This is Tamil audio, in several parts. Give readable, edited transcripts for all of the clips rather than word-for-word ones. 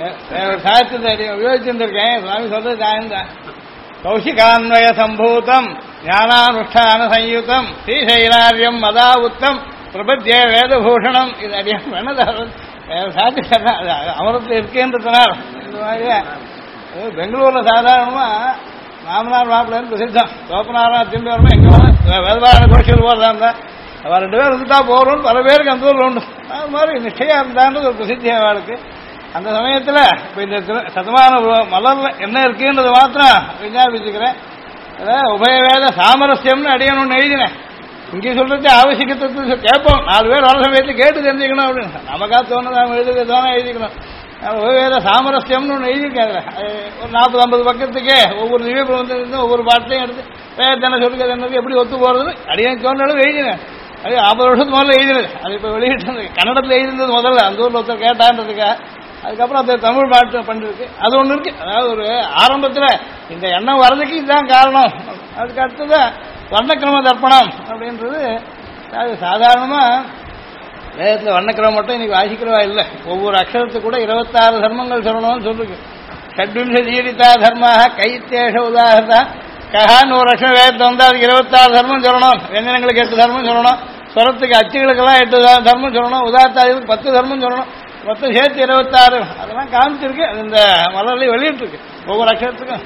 சாயத்தை உபயோகிச்சிருந்திருக்கேன். சுவாமி சொல்றது சாயந்தான். கௌஷிகான்வய சம்பூதம் ஞானானுஷ்டான சயுதம் ஸ்ரீசைலாரியம் மதாவுத்தம் பிரபத்திய வேதபூஷணம். இது அடியும் வேணது சாத்தி அமரத்தில் இருக்கேன்றதுனால் இந்த மாதிரியே பெங்களூர்ல சாதாரணமா மாமனார் மாப்பிள்ளைன்னு பிரசித்தம். தோப்பனாரா திரும்பி வரணும் எங்க வேதபாராயண கோஷிகள் போறதா இருந்தா அவள் 2 பேர் இருந்துட்டா போறோம்னு பல பேருக்கு அந்த ஊரில் உண்டு. அது மாதிரி நிச்சயம் இருந்தான்றது ஒரு பிரசித்தி அவளுக்கு. அந்த சமயத்தில் இப்போ இந்த சதமான மலர்ல என்ன இருக்குன்றது மாத்திரம் விஞ்ஞாபிச்சுக்கிறேன். அதாவது உபயவேத சாமரஸ்யம்னு அடியணும்னு எழுதினேன். இங்கே சொல்றது அவசியத்தை கேட்போம், 4 பேர் வர சமயத்தில் கேட்டு தெரிஞ்சுக்கணும் அப்படின்னு. நமக்கா தோணுதான் எழுதுறதுதானே எழுதிக்கணும். உபயவேத சாமரஸ்யம்னு ஒன்று எழுதியிருக்காங்க. ஒரு 40-50 பக்கத்துக்கே ஒவ்வொரு திவ்ய பிரபந்தம் ஒவ்வொரு பாட்டையும் எடுத்து வேதனை சொல்லுறது என்னது எப்படி ஒத்து போறது அடியன் தோணாலும் எழுதினேன். அது 50 வருஷத்துக்கு முதல்ல எழுதினது. அது இப்போ வெளியிட்டு கன்னடத்தில் எழுதினது முதல்ல அந்த ஊரில் ஒருத்தர் கேட்டான்றதுக்காக. அதுக்கப்புறம் அந்த தமிழ் பாட்டு பண்ணிருக்கு. அது ஒன்று இருக்கு. அதாவது ஒரு ஆரம்பத்தில் இந்த எண்ணம் வர்றதுக்கு இதுதான் காரணம். அதுக்கு அடுத்ததான் வர்ணக்கிரம தர்ப்பணம் அப்படின்றது. அது சாதாரணமாக வேதத்தில் வர்ணக்கிரமம் மட்டும் இன்னைக்கு வாசிக்கிறவா இல்லை. ஒவ்வொரு அக்ஷரத்துக்கு கூட 26 தர்மங்கள் சொல்லணும்னு சொல்லிருக்கு. ஷட்விம்ச ஜீரிதா தர்மாக கைத்தேஷ உதாரணா கஹான்னு ஒரு அக்ஷரம் வேதத்தை வந்து அதுக்கு 26 தர்மம் சொல்லணும். வெஞ்சனங்களுக்கு 8 தர்மம் சொல்லணும். ஸ்வரத்துக்கு அச்சுகளுக்கெல்லாம் 8 தர்மம் சொல்லணும். உதாரணத்துக்கு 10 தர்மம் சொல்லணும். மொத்தம் சேர்த்து 26 அதெல்லாம் காமிச்சிருக்கு. அது இந்த மலர்லையும் வெளியிட்டு இருக்கு ஒவ்வொரு அக்ஷரத்துக்கும்.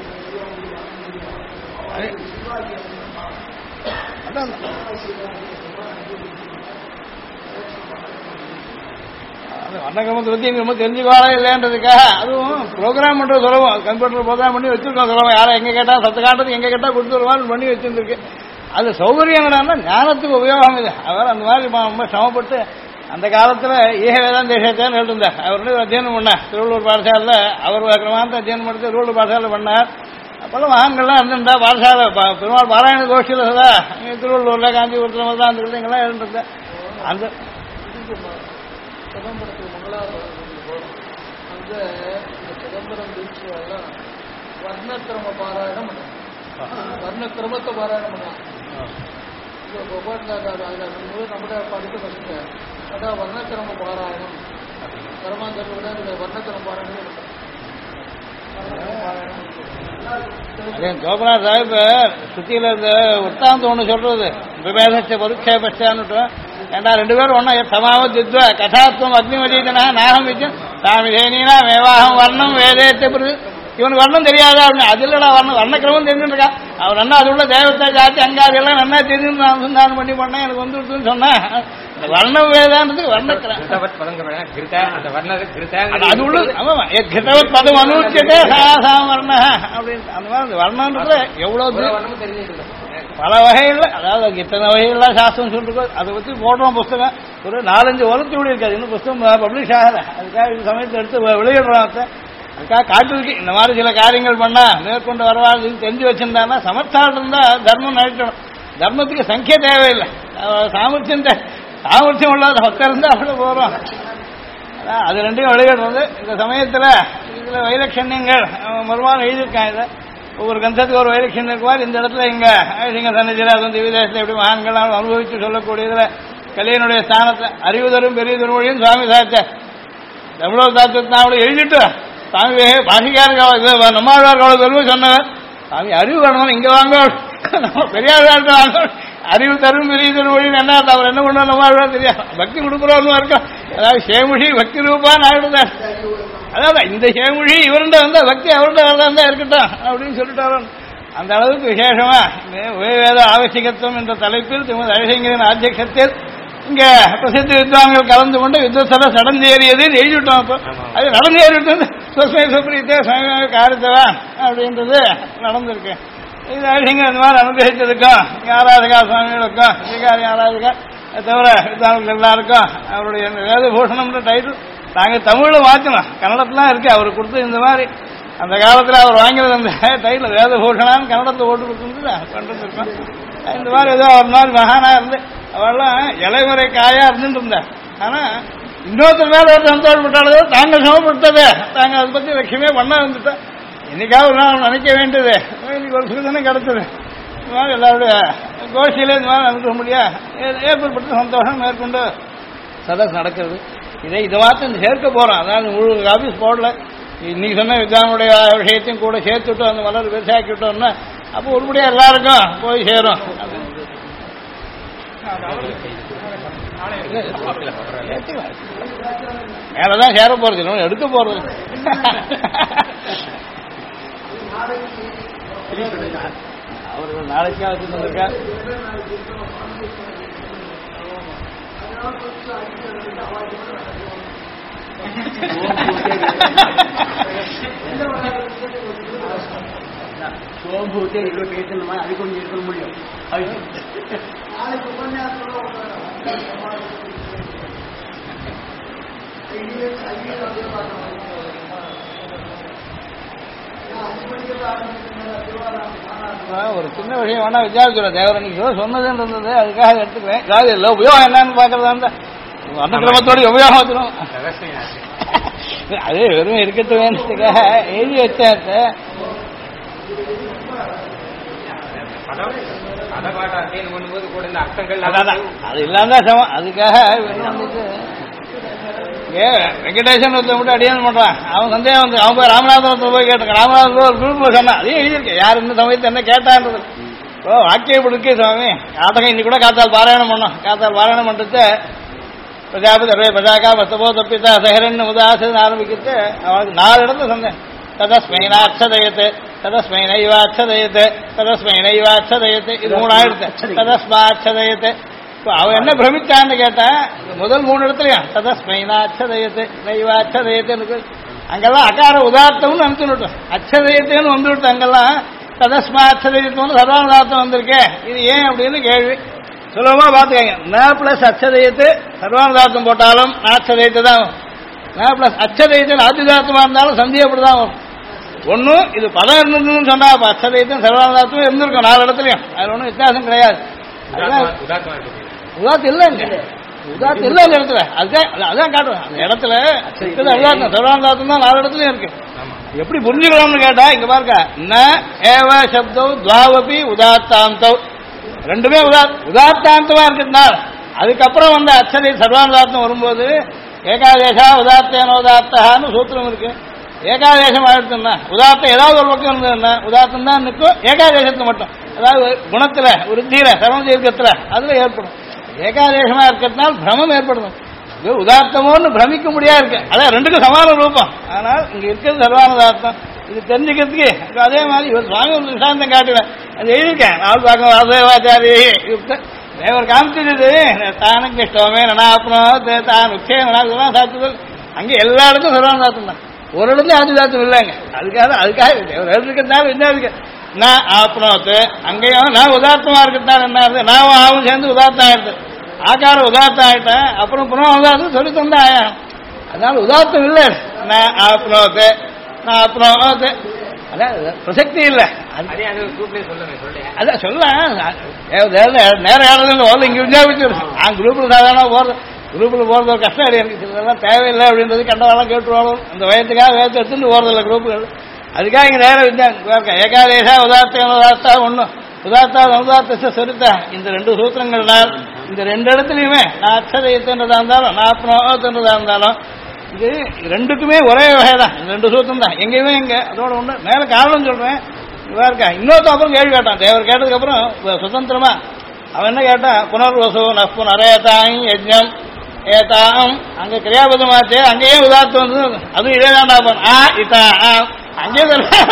வண்ணக்கிரமத்தை பற்றி எங்க ரொம்ப தெரிஞ்சுக்காலே இல்லைன்றதுக்காக அதுவும் ப்ரோக்ராம் பண்ணுறது சொல்லுவோம். கம்ப்யூட்டர் ப்ரோக்ராம் பண்ணி வச்சிருக்கோம். சொல்லுவோம் யாரை எங்கே கேட்டால் சத்து காட்டுறது எங்கே கேட்டால் கொடுத்துருவான்னு பண்ணி வச்சிருந்துருக்கு. அது சௌகரியம் என்னன்னா ஞானத்துக்கு உபயோகம் இது. அவர் அந்த மாதிரி ரொம்ப சிரமப்பட்டு அந்த காலத்தில் ஈக வேதாந்த விஷயத்தான் எழுதிருந்தார். அவர் அத்தியனம் பண்ணார் திருவள்ளூர் பாடசாலையில். அவர் கிரமாந்த அத்தியனம் பண்ணி திருவள்ளூர் பாடசாலை பண்ணார். அப்போல்லாம் மகான்கள்லாம் இருந்திருந்தா பாடசாலை பெருமாள் பாராயண கோஷ்டியில் சதா இங்கே திருவள்ளூரில் காஞ்சிபுரத்தில் மதுராந்தகத்தில் இங்கெல்லாம் எழுந்திருந்தேன். அந்த சிதம்பரத்துக்கு மங்களாபுரம் அந்த சிதம்பரம் பீச்சுவெல்லாம் வர்ணக்கிரம பாராயணம் பண்ணலாம். வர்ணக்கிரமத்தை பாராயணம் பண்ணலாம். நம்முடைய படித்த பசங்க அதான் வர்ணக்கிரம பாராயணம் கர்மாந்தரை விட இந்த வர்ணக்கிரம பாராயணம் கோபநாத் சாஹிப் சுத்தியில இந்த உத்தாந்தம் ஒண்ணு சொல்றது விவேதச்ச பருட்சேபச்சான்னு. ஏண்டா 2 பேரும் ஒன்னா சமாவத் யுத்வ கதாத்வம் அக்னிமதீதனா நாகம் விஜயம் சாமி தேனீனா மேவாகம் வர்ணம் வேதேத்த பிறகு. இவனுக்கு வர்ணம் தெரியாதா அப்படின்னு. அது இல்லடா வர்ணக்கிரமம் தெரிஞ்சுட்டு இருக்கான். அவர் நன்னா அது உள்ள தேவத்தை ஜாத்தி அங்காது எல்லாம் நன்னா தெரிஞ்சு நான் அனுசந்தானம் பண்ணி பண்ணேன் எனக்கு வந்துடுதுன்னு சொன்னேன். வர்ணம் வேதான்றது வர்ணக்கிரம் அது உள்ள கிருத்தவத் பதம் அனுச்சிட்டே சாசாம் வர்ண அப்படின்னு. அந்த மாதிரி வர்ணன்றது எவ்வளவு பல வகையில் அதாவது இத்தனை வகைகள்லாம் சாஸ்திரம் சொல்லிருக்கோம். அதை பற்றி போடுறோம் புஸ்தகம் ஒரு 4-5 வருஷத்து கூட இருக்காது. இன்னும் புஸ்தகம் பப்ளிஷ் ஆகலை. அதுக்காக இந்த சமயத்தை எடுத்து வெளியிடுறோம். அதுக்காக காட்டுறதுக்கு இந்த மாதிரி சில காரியங்கள் பண்ணா மேற்கொண்டு வரவாது தெரிஞ்சு வச்சிருந்தாங்கன்னா சமர்த்தால் இருந்தா தர்மம் நடக்கணும். தர்மத்துக்கு சங்கிய தேவையில்லை. சாமர்த்தியம் உள்ளாத பக்கம் இருந்தா அப்படி போறோம். அது 2யும் வெளியிடுறது. இந்த சமயத்துல இதுல வைலட்சண்யங்கள் மறுமானம் எழுதியிருக்காங்க. இதை ஒவ்வொரு கந்தத்துக்கு ஒரு வைலட்சண்யம் இருக்குவார். இந்த இடத்துல இங்க சன்னதியில் அது வந்து விதேசத்தில் எப்படி மகான்களால் அனுபவித்து சொல்லக்கூடியதுல கலியனுடைய ஸ்தானத்தை அறிவுதரும் பெரியதரும் மொழியும் சுவாமி சாத்த தமிழர் தாத்தத்தினாவோட எழுதிட்டு சாமி பாஷிக்காரங்க நம்மாழ்வார்கள் பெருமை சொன்னவர். சாமி அறிவு வேணும் இங்க வாங்க பெரியார் வாங்க அறிவு தரும் பெரியதரும் மொழின்னு என்ன அவர் என்ன பண்ண நம்மாழ்வார் தெரியாது. பக்தி கொடுக்குறோன்னு இருக்கும். அதாவது சேமுஷி பக்தி ரூபான்னு ஆயிடுதான். அதாவது இந்த சேமுஷி இவருண்ட வந்தா பக்தி அவருண்ட வரதான் இருக்கட்டும் அப்படின்னு சொல்லிட்டாரு. அந்த அளவுக்கு விசேஷமா வேத ஆவசியத்துவம் என்ற தலைப்பில் திருமதி அழகிங்கரின் ஆத்தியத்தில் இங்க பிரசித்த வித்வான்கள் கலந்து கொண்டு யுத்தத்துல நடந்தேறியது எழுதிவிட்டோம். அப்போ அது நடந்தேறிட்டு சுஸ்மே சுப்ரீத்தே சுவாமி காரித்தவா அப்படின்றது நடந்திருக்கு. இது அழகிங்க இந்த மாதிரி அனுகிரகித்ததுக்கும் ஆராதகா சுவாமிகளுக்கும் ஸ்ரீகாரி ஆராதகா தவிர வித்வான்கள் எல்லாருக்கும் அவருடைய வேதபூஷணம்ன்ற டைட்டில் நாங்கள் தமிழில் மாற்றணும். கன்னடத்துலாம் இருக்கு. அவர் கொடுத்து இந்த மாதிரி அந்த காலத்தில் அவர் வாங்கினது அந்த டைட்டில் வேதபூஷணான்னு கன்னடத்தில் போட்டு கொடுத்துருந்து பண்ணிருக்கோம். இந்த மாதிரி ஏதோ ஒரு மாதிரி மகானா இருந்து அவெல்லாம் இலைமுறை காயா இருந்துட்டு இருந்தார். ஆனா இன்னொருத்தர் மேல ஒரு சந்தோஷப்பட்டாலே தாங்கள் சமப்பட்டதே தாங்க அதை பத்தி லட்சியமே பண்ண வந்துட்டேன். இன்னைக்காவது ஒரு நாள் நினைக்க வேண்டியது இன்னைக்கு ஒரு சுகதானே கிடைச்சது. இந்த மாதிரி எல்லாருடைய கோஷ்டியிலே இந்த மாதிரி அனுப்ப முடியாது ஏற்படுத்த சந்தோஷம் மேற்கொண்டு சதஸ் நடக்கிறது. இதை மாத்திரம் சேர்க்க போறோம். அதாவது முழு ஆபீஸ் போடல, இன்னைக்கு சொன்ன வித்வானுடைய விஷயத்தையும் கூட சேர்த்துட்டோம், அந்த மலர் பெருசாக்கிட்டோம்னா அப்போ உருப்படியா எல்லாருக்கும் போய் சேரும். மேலதான் சேர போறது, இன்னும் எடுக்க போறது. அவர்கள் நாளைக்கா வச்சுருக்கா சோம்பூத்தே 28 இந்த மாதிரி அது கொஞ்சம் இருக்க முடியும். ஒரு சின்ன விஷயம் வேணா விசாரிச்சுடும். தேவரணிக்கு சொன்னதுன்னு இருந்தது, அதுக்காக எடுத்துக்கிறேன். அதாவது இல்லை உபயோகம் என்னன்னு பார்க்கறதா இருந்தா அந்த கிரமத்தோட உபயோகம் வச்சிடும். அது வெறும் இருக்கட்டு வேணுக்காக எழுதி வச்சாத்த அது இல்லாம சமம். அதுக்காக வெங்கடேசன் ஒருத்த மட்டும் அடியான் பண்றான். அவன் சந்தேகம் வந்து அவன் போய் ராமநாதபுரத்தில் போய் கேட்டான். ராமநாதபுரம் ஒரு குரூப்ல சொன்னான், அதையும் எழுதியிருக்கேன். யார் இந்த சமயத்தை என்ன கேட்டான்றது. ஓ வாக்கியம் இருக்கு சுவாமி. ஆட்டகம் இன்னைக்கு கூட காத்தால் பாராயணம் பண்ணோம். காத்தால் பாராயணம் பண்றது பிரஜாபதி பிரஜாக்கா மஸ்தபோ தப்பித்தா சஹரன் உதாசன் ஆரம்பிக்கிறது. அவனுக்கு 4 இடத்துல சொன்னேன். ததஸ்மைனாட்சதயத்து ததஸ்மைனைவாட்சதயத்து ததஸ்மைனைவாட்சதயத்து, இது 3 ஆயிடுத்து. ததஸ்மாட்சதயத்து. அவன் என்ன பிரமிச்சான்னு கேட்டா முதல் 3 இடத்துலயும் ததஸ்மைனாட்சதயத்து நைவாட்சதயத்து, அங்கெல்லாம் அகார உதார்த்தம்னு அனுப்பிச்சுட்டோம். அச்சதயத்துன்னு வந்துவிட்டு அங்கெல்லாம் ததஸ்மாட்சதயத்துன்னு சர்வானுதார்த்தம் வந்திருக்கே, இது ஏன் அப்படின்னு கேள்வி. சுலபமா பாத்துக்கங்க. ந பிளஸ் அச்சதயத்து சர்வானுதார்த்தம் போட்டாலும் நாட்சதயத்து தான் வரும். ந பிளஸ் அச்சதயத்தில் ஆதிதார்த்தமா இருந்தாலும் சந்தியப்படிதான் வரும். ஒன்னும் இது பதம் இருந்ததுன்னு சொன்னா அச்சதயத்தும் சர்வானுதார்த்தமும் இருந்திருக்கும் 4 இடத்துலயும். அதுல ஒன்றும் வித்தியாசம் கிடையாது. உதாத்து இல்லைங்க, உதாத்து இல்லை அந்த இடத்துல. அதான் காட்டுறேன். அந்த இடத்துல சர்வானுதார்த்தம் தான் 4 இடத்துலயும் இருக்கு. எப்படி புரிஞ்சுக்கலாம்னு கேட்டா இங்க பாருங்க, ந ஏவ சப்தம் துவாவபி உதாத்தாந்தம், ரெண்டுமே உதாத்தாந்தமா இருக்கிறதுனால அதுக்கப்புறம் வந்து அச்சதை சர்வானுதார்த்தம் வரும்போது ஏகாதேசா உதாத்தேன உதாத்தான்னு சூத்திரம் இருக்கு. ஏகாதேசம் ஆயிடுச்சுன்னா உதாத்தம் ஏதாவது ஒரு பக்கம் இருந்ததுன்னா உதாத்தம் தான் நிற்கும். ஏகாதேசத்தை மட்டும் அதாவது குணத்துல விருத்தியில சர்வ தீர்க்கத்துல அதுல ஏற்படும். ஏகாதேசமா இருக்கிறதுனால பிரமம் ஏற்படணும். இது உதார்த்தமோன்னு பிரமிக்க முடியாது இருக்கு. அதான் ரெண்டுக்கும் சமான ரூபம். ஆனால் இங்க இருக்கிறது சர்வானுதார்த்தம். இது தெரிஞ்சுக்கிறதுக்கு அதே மாதிரி இவர் சுவாமி ஒரு விஷாந்தம் காட்டுவேன். அது எழுதியிருக்கேன். நாள் பார்க்க வாசவாச்சாரி தேவர் காமிச்சது தானுக்கு இஷ்டமே நனாப்பணம் தான் உச்சே நனா சாத்துதல். அங்கே எல்லா இடத்தும் சர்வானுதார்த்தம் தான். ஒரு இடத்துல ஆதிதார்த்தம் இல்லைங்க. அதுக்காக தேவர் எழுதிருக்கிறதுனால என்ன இருக்கு, நான் ஆப்பணத்து அங்கேயும் நான் உதார்த்தமா இருக்கிறதுனால என்ன இருக்கு, நான் ஆவும் சேர்ந்து உதார்த்தம் ஆயிடுது. ஆக்கார உதார்த்தம் ஆயிட்டேன், அப்புறம் புறம் உதார்த்தம் சொல்லி தந்தா ஆயா. அதனால உதார்த்தம் இல்லை. நான் ஆப்பணத்து நான் அப்புறம் அதான் பிரசக்தி இல்லை. அதான் சொல்ல நேரம் ஏறது இங்க விஞ்ஞாபிச்சு நான் குரூப்ல சாதாரண போறது. குரூப்ல போறது ஒரு கஷ்டம் கிடையாது. எனக்கு இதெல்லாம் தேவையில்லை அப்படின்றது கண்டவாளம் கேட்டுருவாங்க. அந்த வயதுக்காக வேகத்தை எடுத்துட்டு போறதில்லை குரூப்புகள். அதுக்காக இங்க நேரம் விஞ்ஞானம் ஏகாதேசா உதார்த்தம் உதார்த்தா ஒன்றும் உதார்த்தா உதார்த்த சரித்தா இந்த 2 சூத்திரங்கள்னால் இந்த 2 இடத்துலையுமே நான் அச்சதயத்துன்றதா இருந்தாலும் நான் அப்புறம்ன்றதா இருந்தாலும் இது ரெண்டுக்குமே ஒரே வகைதான். இந்த 2 சூத்திரம் தான் எங்கேயுமே இங்க அதோட ஒண்ணு. மேல காரணம் சொல்றேன் இருக்கா. இன்னொருத்த அப்புறம் கேள்வி கேட்டான். தேவர் கேட்டதுக்கு அப்புறம் சுதந்திரமா அவன் என்ன கேட்டான், புனர்வசு நப்பு நரேதாய் யஜ்ஞம் ஏதாம் அங்க கிரியாபதமாச்சு. அங்கேயே உதார்த்தம் வந்து அதுவும் இதே தான் இதா அங்கே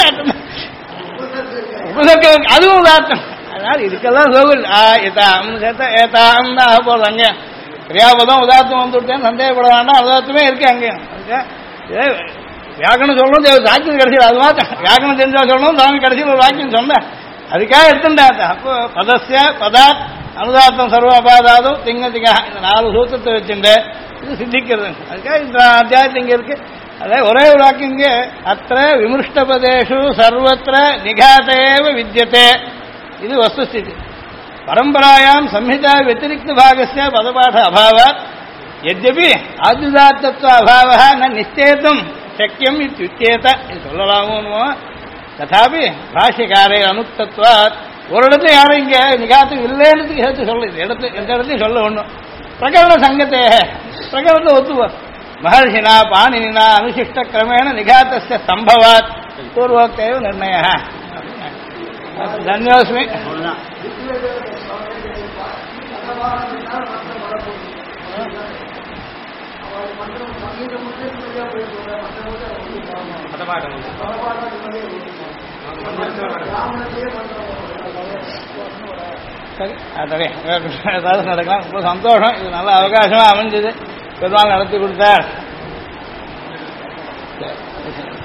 அதுவும் உதார்த்தம். அதனால இதுக்கெல்லாம் சோகல் ஏதாம் தான் போறது. அங்கே கிரியாபதம் உதார்த்தம் வந்துவிட்டேன்னு சந்தேகப்பட வேண்டாம். உதார்த்தமே இருக்கு அங்கேயும். வியாக்கணம் சொல்லணும் சாட்சியம் கிடைச்சது. அது மாத்திரம் வியாக்கணம் தெரிஞ்சா சொல்லணும். சாமி கடைசியில் ஒரு வாக்கியம் சொன்னேன். அதுக்காக எடுத்துட்டேன். அப்போ பதஸ்ய பதாத் அனுதார்த்தம் சர்வ அபாதாதும் திங்கதிகா இந்த 4 சூத்திரத்தை வச்சுட்டு இது சித்திக்கிறது. அதுக்காக இந்த அத்தியாயத்தில் இங்க இருக்கு. அதே ஒரே ஒரு வாக்கியம் இங்கே அத்த விமிருஷ்டபதேஷு சர்வத்திர நிகாதேவ வித்யதே. இது வஸ்துஸ்திதி. பரம்பராயாம் சம்ஹிதா வத்திரிக்த பாகஸ்ய பதபாட அபாவாத் யத்யபி ஆத்யுதார்த்தத்வ அபாவஹ ந நிச்சேதம் சக்கியம் இத்யுச்சேத. இது சொல்லலாமோ ததாபி பாஷ்யக்காரே அனுக்தத்வாத். ஒரு இடத்துல யாரும் இங்க நிகாத்தம் இல்லைன்னு சேர்த்து சொல்ல. இந்த இடத்துலையும் சொல்ல ஒண்ணும் பிரகரண சங்கத்தே பிரகரணத்தை ஒத்துவார். மகர்ஷினா பாணினினா அனுசிஷ்ட கிரமேண நிகாத்தஸ்ய சம்பவாத் பூர்வோக்தேவ நிர்ணய. தன்யோஸ்மி. அவ்வளவுதான். சரி அதே ஏதாவது நடக்கலாம். ரொம்ப சந்தோஷம். இது நல்ல அவகாசமா அமைஞ்சது. பெருமாள் நடத்தி கொடுத்தார்.